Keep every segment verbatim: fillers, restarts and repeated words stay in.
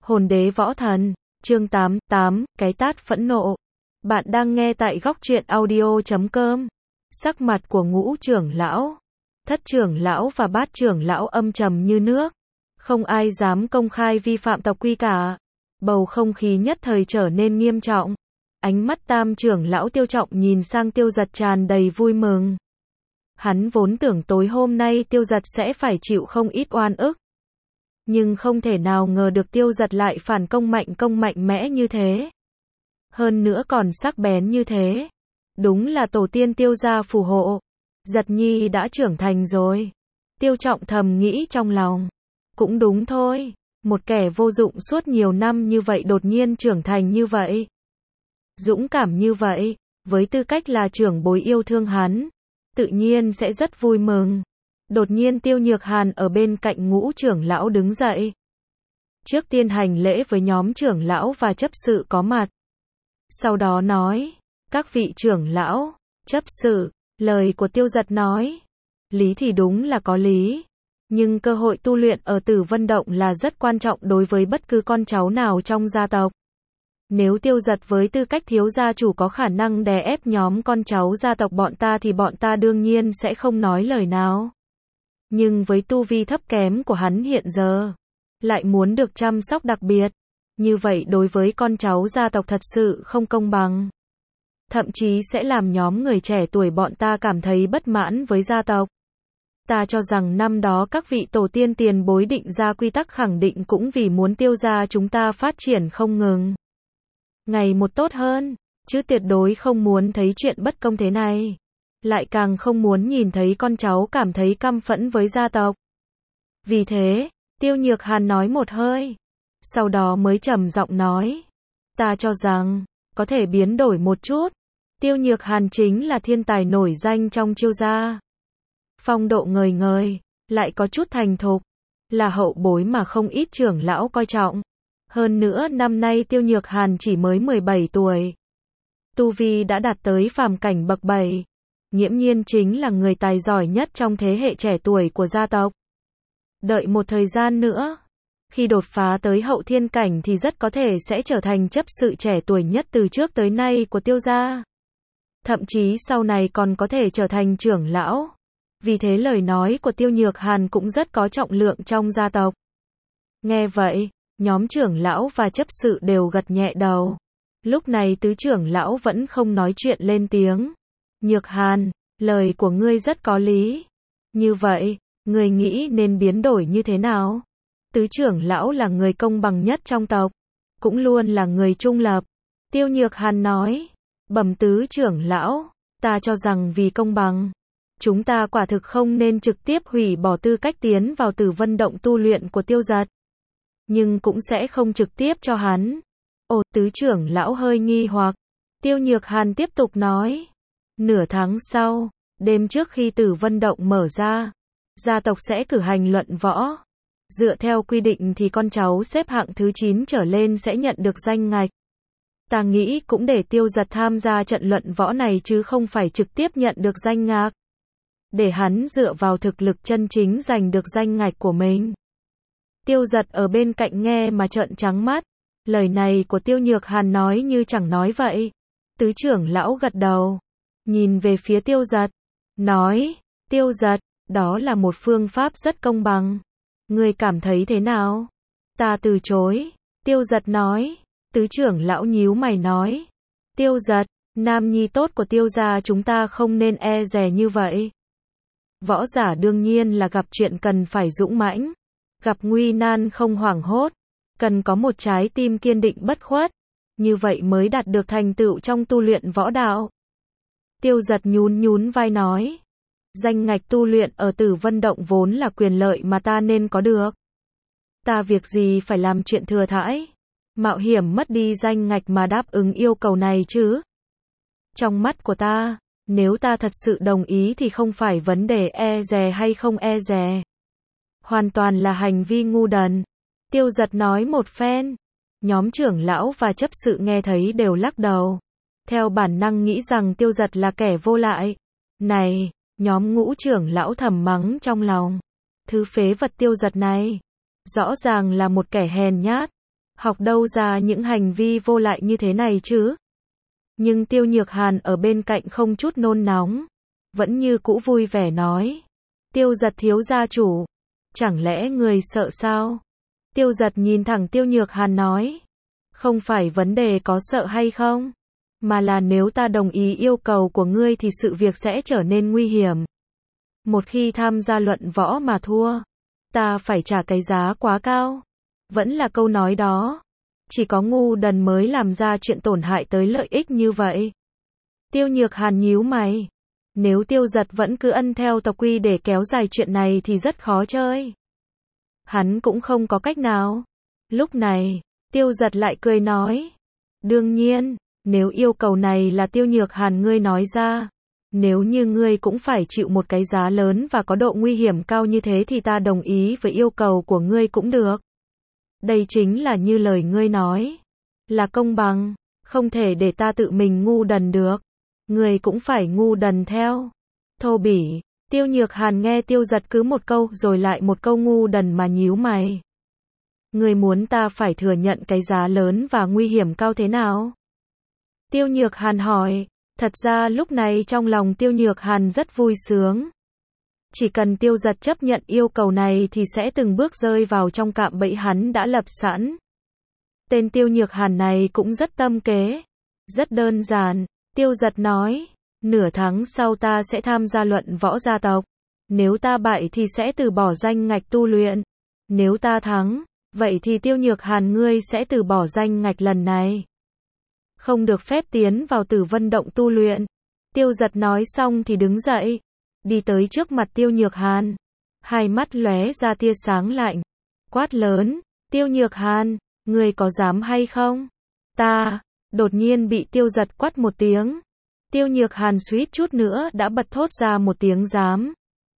Hồn đế võ thần, chương tám, tám, cái tát phẫn nộ. Bạn đang nghe tại góc truyện audio chấm com. Sắc mặt của ngũ trưởng lão, thất trưởng lão và bát trưởng lão âm trầm như nước. Không ai dám công khai vi phạm tộc quy cả. Bầu không khí nhất thời trở nên nghiêm trọng. Ánh mắt tam trưởng lão Tiêu Trọng nhìn sang Tiêu Giật tràn đầy vui mừng. Hắn vốn tưởng tối hôm nay Tiêu Giật sẽ phải chịu không ít oan ức. Nhưng không thể nào ngờ được Tiêu Giật lại phản công mạnh công mạnh mẽ như thế. Hơn nữa còn sắc bén như thế. Đúng là tổ tiên Tiêu gia phù hộ. Giật nhi đã trưởng thành rồi. Tiêu Trọng thầm nghĩ trong lòng. Cũng đúng thôi. Một kẻ vô dụng suốt nhiều năm như vậy đột nhiên trưởng thành như vậy. Dũng cảm như vậy. Với tư cách là trưởng bối yêu thương hắn. Tự nhiên sẽ rất vui mừng. Đột nhiên Tiêu Nhược Hàn ở bên cạnh ngũ trưởng lão đứng dậy. Trước tiên hành lễ với nhóm trưởng lão và chấp sự có mặt. Sau đó nói, các vị trưởng lão, chấp sự, lời của Tiêu Giật nói. Lý thì đúng là có lý. Nhưng cơ hội tu luyện ở Tử Vân Động là rất quan trọng đối với bất cứ con cháu nào trong gia tộc. Nếu Tiêu Giật với tư cách thiếu gia chủ có khả năng đè ép nhóm con cháu gia tộc bọn ta thì bọn ta đương nhiên sẽ không nói lời nào. Nhưng với tu vi thấp kém của hắn hiện giờ, lại muốn được chăm sóc đặc biệt, như vậy đối với con cháu gia tộc thật sự không công bằng. Thậm chí sẽ làm nhóm người trẻ tuổi bọn ta cảm thấy bất mãn với gia tộc. Ta cho rằng năm đó các vị tổ tiên tiền bối định ra quy tắc khẳng định cũng vì muốn Tiêu gia chúng ta phát triển không ngừng. Ngày một tốt hơn, chứ tuyệt đối không muốn thấy chuyện bất công thế này. Lại càng không muốn nhìn thấy con cháu cảm thấy căm phẫn với gia tộc. Vì thế, Tiêu Nhược Hàn nói một hơi. Sau đó mới trầm giọng nói. Ta cho rằng, có thể biến đổi một chút. Tiêu Nhược Hàn chính là thiên tài nổi danh trong Chiêu gia. Phong độ ngời ngời, lại có chút thành thục. Là hậu bối mà không ít trưởng lão coi trọng. Hơn nữa năm nay Tiêu Nhược Hàn chỉ mới mười bảy tuổi. Tu vi đã đạt tới phàm cảnh bậc bảy. Nghiễm nhiên chính là người tài giỏi nhất trong thế hệ trẻ tuổi của gia tộc. Đợi một thời gian nữa, khi đột phá tới hậu thiên cảnh thì rất có thể sẽ trở thành chấp sự trẻ tuổi nhất từ trước tới nay của Tiêu gia. Thậm chí sau này còn có thể trở thành trưởng lão. Vì thế lời nói của Tiêu Nhược Hàn cũng rất có trọng lượng trong gia tộc. Nghe vậy, nhóm trưởng lão và chấp sự đều gật nhẹ đầu. Lúc này tứ trưởng lão vẫn không nói chuyện lên tiếng. Nhược Hàn, lời của ngươi rất có lý. Như vậy, ngươi nghĩ nên biến đổi như thế nào? Tứ trưởng lão là người công bằng nhất trong tộc, cũng luôn là người trung lập. Tiêu Nhược Hàn nói, bẩm tứ trưởng lão, ta cho rằng vì công bằng, chúng ta quả thực không nên trực tiếp hủy bỏ tư cách tiến vào Tử Vân Động tu luyện của Tiêu Giật. Nhưng cũng sẽ không trực tiếp cho hắn. Ồ, tứ trưởng lão hơi nghi hoặc. Tiêu Nhược Hàn tiếp tục nói. Nửa tháng sau, đêm trước khi Tử Vân Động mở ra, gia tộc sẽ cử hành luận võ. Dựa theo quy định thì con cháu xếp hạng thứ chín trở lên sẽ nhận được danh ngạch. Ta nghĩ cũng để Tiêu Giật tham gia trận luận võ này chứ không phải trực tiếp nhận được danh ngạch. Để hắn dựa vào thực lực chân chính giành được danh ngạch của mình. Tiêu Giật ở bên cạnh nghe mà trợn trắng mắt. Lời này của Tiêu Nhược Hàn nói như chẳng nói vậy. Tứ trưởng lão gật đầu. Nhìn về phía Tiêu Giật. Nói, Tiêu Giật, đó là một phương pháp rất công bằng. Ngươi cảm thấy thế nào? Ta từ chối. Tiêu Giật nói. Tứ trưởng lão nhíu mày nói. Tiêu Giật, nam nhi tốt của Tiêu gia chúng ta không nên e dè như vậy. Võ giả đương nhiên là gặp chuyện cần phải dũng mãnh. Gặp nguy nan không hoảng hốt. Cần có một trái tim kiên định bất khuất. Như vậy mới đạt được thành tựu trong tu luyện võ đạo. Tiêu Giật nhún nhún vai nói. Danh ngạch tu luyện ở Tử Vân Động vốn là quyền lợi mà ta nên có được. Ta việc gì phải làm chuyện thừa thãi. Mạo hiểm mất đi danh ngạch mà đáp ứng yêu cầu này chứ. Trong mắt của ta, nếu ta thật sự đồng ý thì không phải vấn đề e dè hay không e dè. Hoàn toàn là hành vi ngu đần. Tiêu Giật nói một phen. Nhóm trưởng lão và chấp sự nghe thấy đều lắc đầu. Theo bản năng nghĩ rằng Tiêu Giật là kẻ vô lại. Này, nhóm ngũ trưởng lão thầm mắng trong lòng. Thứ phế vật Tiêu Giật này. Rõ ràng là một kẻ hèn nhát. học đâu ra những hành vi vô lại như thế này chứ? Nhưng Tiêu Nhược Hàn ở bên cạnh không chút nôn nóng, vẫn như cũ vui vẻ nói. Tiêu Giật thiếu gia chủ, chẳng lẽ người sợ sao? Tiêu Giật nhìn thẳng Tiêu Nhược Hàn nói. Không phải vấn đề có sợ hay không, mà là nếu ta đồng ý yêu cầu của ngươi thì sự việc sẽ trở nên nguy hiểm. Một khi tham gia luận võ mà thua, ta phải trả cái giá quá cao. Vẫn là câu nói đó, chỉ có ngu đần mới làm ra chuyện tổn hại tới lợi ích như vậy. Tiêu Nhược Hàn nhíu mày. Nếu Tiêu Giật vẫn cứ ân theo tộc quy để kéo dài chuyện này thì rất khó chơi. Hắn cũng không có cách nào. Lúc này, Tiêu Giật lại cười nói. Đương nhiên, nếu yêu cầu này là Tiêu Nhược Hàn ngươi nói ra, nếu như ngươi cũng phải chịu một cái giá lớn và có độ nguy hiểm cao như thế thì ta đồng ý với yêu cầu của ngươi cũng được. Đây chính là như lời ngươi nói, là công bằng, không thể để ta tự mình ngu đần được. Ngươi cũng phải ngu đần theo. Thô bỉ, Tiêu Nhược Hàn nghe Tiêu Giật cứ một câu rồi lại một câu ngu đần mà nhíu mày. Ngươi muốn ta phải thừa nhận cái giá lớn và nguy hiểm cao thế nào? Tiêu Nhược Hàn hỏi. Thật ra lúc này trong lòng Tiêu Nhược Hàn rất vui sướng. Chỉ cần Tiêu Giật chấp nhận yêu cầu này thì sẽ từng bước rơi vào trong cạm bẫy hắn đã lập sẵn. Tên Tiêu Nhược Hàn này cũng rất tâm kế. Rất đơn giản, Tiêu Giật nói, nửa tháng sau ta sẽ tham gia luận võ gia tộc. Nếu ta bại thì sẽ từ bỏ danh ngạch tu luyện. Nếu ta thắng, vậy thì Tiêu Nhược Hàn ngươi sẽ từ bỏ danh ngạch lần này. Không được phép tiến vào Tử Vân Động tu luyện. Tiêu Giật nói xong thì đứng dậy, đi tới trước mặt Tiêu Nhược Hàn. Hai mắt lóe ra tia sáng lạnh. Quát lớn, Tiêu Nhược Hàn, ngươi có dám hay không? Ta, đột nhiên bị Tiêu Giật quát một tiếng. Tiêu Nhược Hàn suýt chút nữa đã bật thốt ra một tiếng dám.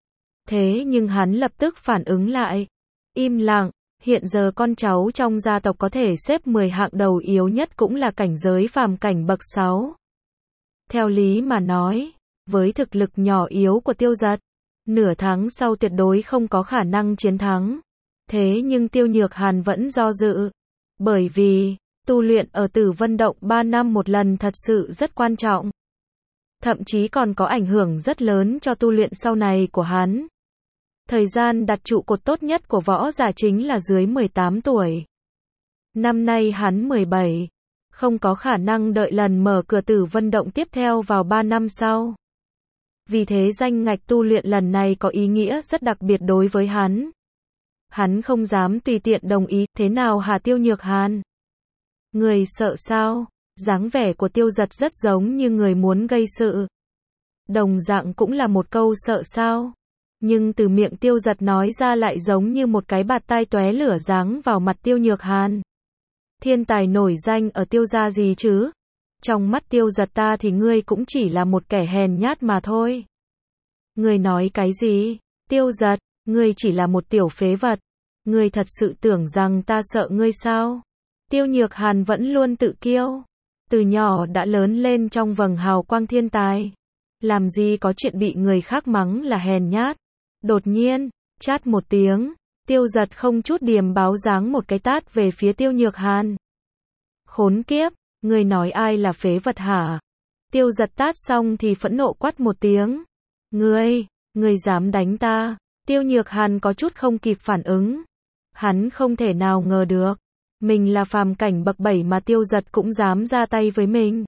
Thế nhưng hắn lập tức phản ứng lại. Im lặng. Hiện giờ con cháu trong gia tộc có thể xếp mười hạng đầu yếu nhất cũng là cảnh giới phàm cảnh bậc sáu. Theo lý mà nói, với thực lực nhỏ yếu của Tiêu Giật, nửa tháng sau tuyệt đối không có khả năng chiến thắng. Thế nhưng Tiêu Nhược Hàn vẫn do dự. Bởi vì, tu luyện ở Tử Vân Động ba năm một lần thật sự rất quan trọng. Thậm chí còn có ảnh hưởng rất lớn cho tu luyện sau này của hắn. Thời gian đặt trụ cột tốt nhất của võ giả chính là dưới mười tám tuổi. Năm nay hắn mười bảy. Không có khả năng đợi lần mở cửa Tử Vân Động tiếp theo vào ba năm sau. Vì thế danh ngạch tu luyện lần này có ý nghĩa rất đặc biệt đối với hắn. Hắn không dám tùy tiện đồng ý. Thế nào hả Tiêu Nhược Hàn? Người sợ sao? Dáng vẻ của Tiêu Giật rất giống như người muốn gây sự. Đồng dạng cũng là một câu sợ sao? Nhưng từ miệng Tiêu Giật nói ra lại giống như một cái bạt tai tóe lửa giáng vào mặt Tiêu Nhược Hàn. Thiên tài nổi danh ở Tiêu gia gì chứ? Trong mắt Tiêu Giật ta thì ngươi cũng chỉ là một kẻ hèn nhát mà thôi. Ngươi nói cái gì? Tiêu Giật, ngươi chỉ là một tiểu phế vật. Ngươi thật sự tưởng rằng ta sợ ngươi sao? Tiêu Nhược Hàn vẫn luôn tự kiêu. Từ nhỏ đã lớn lên trong vầng hào quang thiên tài. Làm gì có chuyện bị người khác mắng là hèn nhát. Đột nhiên, chát một tiếng, Tiêu Giật không chút điềm báo giáng một cái tát về phía Tiêu Nhược Hàn. Khốn kiếp, ngươi nói ai là phế vật hả? Tiêu Giật tát xong thì phẫn nộ quát một tiếng. Ngươi, ngươi dám đánh ta? Tiêu Nhược Hàn có chút không kịp phản ứng. Hắn không thể nào ngờ được, mình là phàm cảnh bậc bảy mà Tiêu Giật cũng dám ra tay với mình.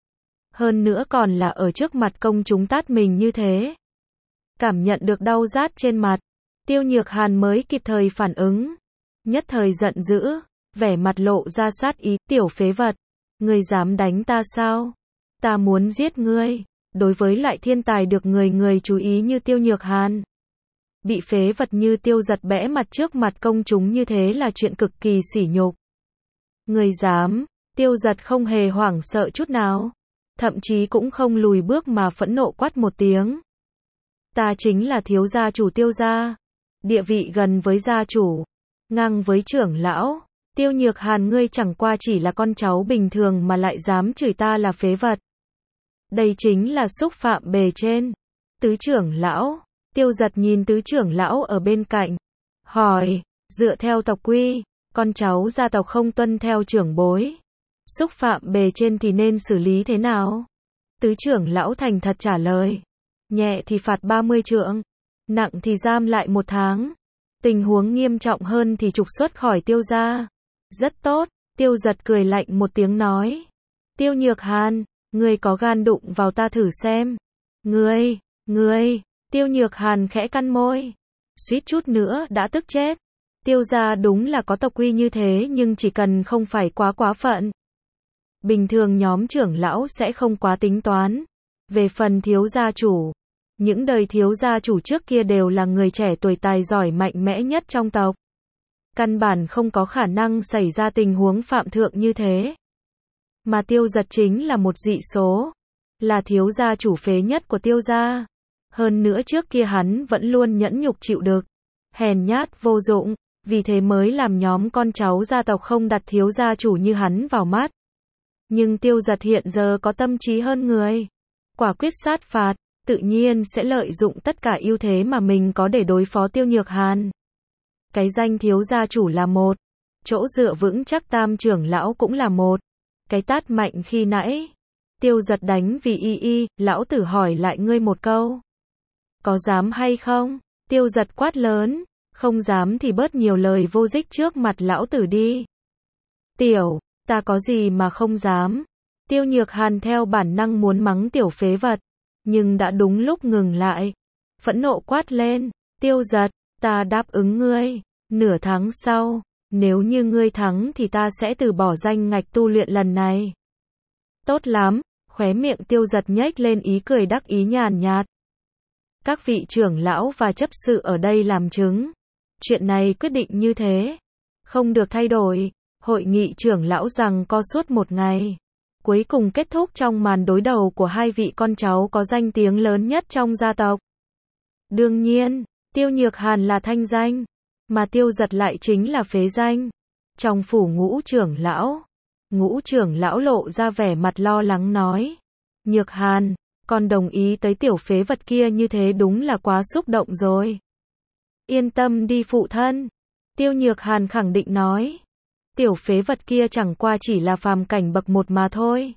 Hơn nữa còn là ở trước mặt công chúng tát mình như thế. Cảm nhận được đau rát trên mặt, Tiêu Nhược Hàn mới kịp thời phản ứng. Nhất thời giận dữ, vẻ mặt lộ ra sát ý, tiểu phế vật. Ngươi dám đánh ta sao? Ta muốn giết ngươi. Đối với loại thiên tài được người người chú ý như Tiêu Nhược Hàn, bị phế vật như Tiêu Giật bẽ mặt trước mặt công chúng như thế là chuyện cực kỳ sỉ nhục. Ngươi dám? Tiêu Giật không hề hoảng sợ chút nào. Thậm chí cũng không lùi bước mà phẫn nộ quát một tiếng. Ta chính là thiếu gia chủ Tiêu gia. Địa vị gần với gia chủ, ngang với trưởng lão. Tiêu Nhược Hàn ngươi chẳng qua chỉ là con cháu bình thường mà lại dám chửi ta là phế vật. Đây chính là xúc phạm bề trên. Tứ trưởng lão. Tiêu Giật nhìn tứ trưởng lão ở bên cạnh. Hỏi, dựa theo tộc quy, con cháu gia tộc không tuân theo trưởng bối, xúc phạm bề trên thì nên xử lý thế nào? Tứ trưởng lão thành thật trả lời. Nhẹ thì phạt ba mươi trượng, nặng thì giam lại một tháng. Tình huống nghiêm trọng hơn thì trục xuất khỏi Tiêu gia. Rất tốt, Tiêu Giật cười lạnh một tiếng nói. Tiêu Nhược Hàn, ngươi có gan đụng vào ta thử xem. Ngươi, ngươi, Tiêu Nhược Hàn khẽ cắn môi. Suýt chút nữa đã tức chết. Tiêu gia đúng là có tộc quy như thế nhưng chỉ cần không phải quá quá phận. Bình thường nhóm trưởng lão sẽ không quá tính toán. Về phần thiếu gia chủ, những đời thiếu gia chủ trước kia đều là người trẻ tuổi tài giỏi mạnh mẽ nhất trong tộc. Căn bản không có khả năng xảy ra tình huống phạm thượng như thế. Mà Tiêu Giật chính là một dị số, là thiếu gia chủ phế nhất của Tiêu gia. Hơn nữa trước kia hắn vẫn luôn nhẫn nhục chịu đựng, hèn nhát vô dụng, vì thế mới làm nhóm con cháu gia tộc không đặt thiếu gia chủ như hắn vào mắt. Nhưng Tiêu Giật hiện giờ có tâm trí hơn người, quả quyết sát phạt, tự nhiên sẽ lợi dụng tất cả ưu thế mà mình có để đối phó Tiêu Nhược Hàn. Cái danh thiếu gia chủ là một, chỗ dựa vững chắc tam trưởng lão cũng là một. Cái tát mạnh khi nãy, Tiêu Giật đánh vì y y, lão tử hỏi lại ngươi một câu. Có dám hay không? Tiêu Giật quát lớn, không dám thì bớt nhiều lời vô ích trước mặt lão tử đi. Tiểu, ta có gì mà không dám? Tiêu Nhược Hàn theo bản năng muốn mắng tiểu phế vật, nhưng đã đúng lúc ngừng lại. Phẫn nộ quát lên, Tiêu Giật, ta đáp ứng ngươi, nửa tháng sau, nếu như ngươi thắng thì ta sẽ từ bỏ danh ngạch tu luyện lần này. Tốt lắm, khóe miệng Tiêu Giật nhếch lên ý cười đắc ý nhàn nhạt. Các vị trưởng lão và chấp sự ở đây làm chứng. Chuyện này quyết định như thế, không được thay đổi. Hội nghị trưởng lão rằng co suốt một ngày, cuối cùng kết thúc trong màn đối đầu của hai vị con cháu có danh tiếng lớn nhất trong gia tộc. Đương nhiên, Tiêu Nhược Hàn là thanh danh, mà Tiêu Giật lại chính là phế danh. Trong phủ Ngũ trưởng lão, Ngũ trưởng lão lộ ra vẻ mặt lo lắng nói. Nhược Hàn, con đồng ý tới tiểu phế vật kia như thế đúng là quá xúc động rồi. Yên tâm đi phụ thân. Tiêu Nhược Hàn khẳng định nói. Tiểu phế vật kia chẳng qua chỉ là phàm cảnh bậc một mà thôi.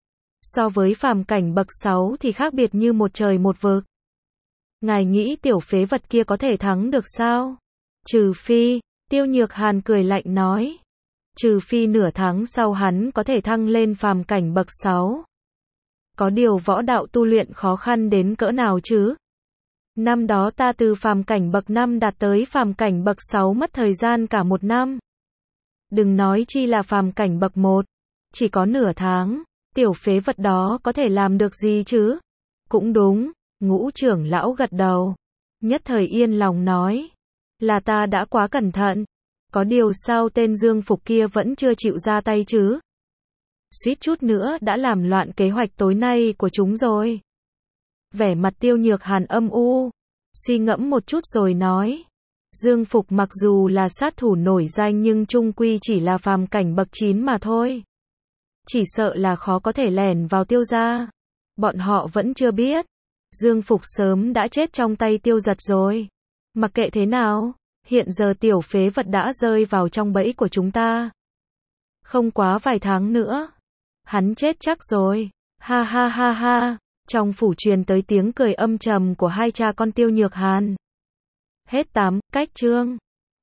So với phàm cảnh bậc sáu thì khác biệt như một trời một vực. Ngài nghĩ tiểu phế vật kia có thể thắng được sao? Trừ phi, Tiêu Nhược Hàn cười lạnh nói. Trừ phi nửa tháng sau hắn có thể thăng lên phàm cảnh bậc sáu. Có điều võ đạo tu luyện khó khăn đến cỡ nào chứ? Năm đó ta từ phàm cảnh bậc năm đạt tới phàm cảnh bậc sáu mất thời gian cả một năm. Đừng nói chi là phàm cảnh bậc một, chỉ có nửa tháng, tiểu phế vật đó có thể làm được gì chứ? Cũng đúng, Ngũ trưởng lão gật đầu, nhất thời yên lòng nói, là ta đã quá cẩn thận, có điều sao tên Dương Phục kia vẫn chưa chịu ra tay chứ? Suýt chút nữa đã làm loạn kế hoạch tối nay của chúng rồi. Vẻ mặt Tiêu Nhược Hàn âm u, suy ngẫm một chút rồi nói. Dương Phục mặc dù là sát thủ nổi danh nhưng chung quy chỉ là phàm cảnh bậc chín mà thôi. Chỉ sợ là khó có thể lẻn vào Tiêu gia. Bọn họ vẫn chưa biết. Dương Phục sớm đã chết trong tay Tiêu Giật rồi. Mặc kệ thế nào, hiện giờ tiểu phế vật đã rơi vào trong bẫy của chúng ta. Không quá vài tháng nữa, hắn chết chắc rồi. Ha ha ha ha. Trong phủ truyền tới tiếng cười âm trầm của hai cha con Tiêu Nhược Hàn. Hết tám cách chương.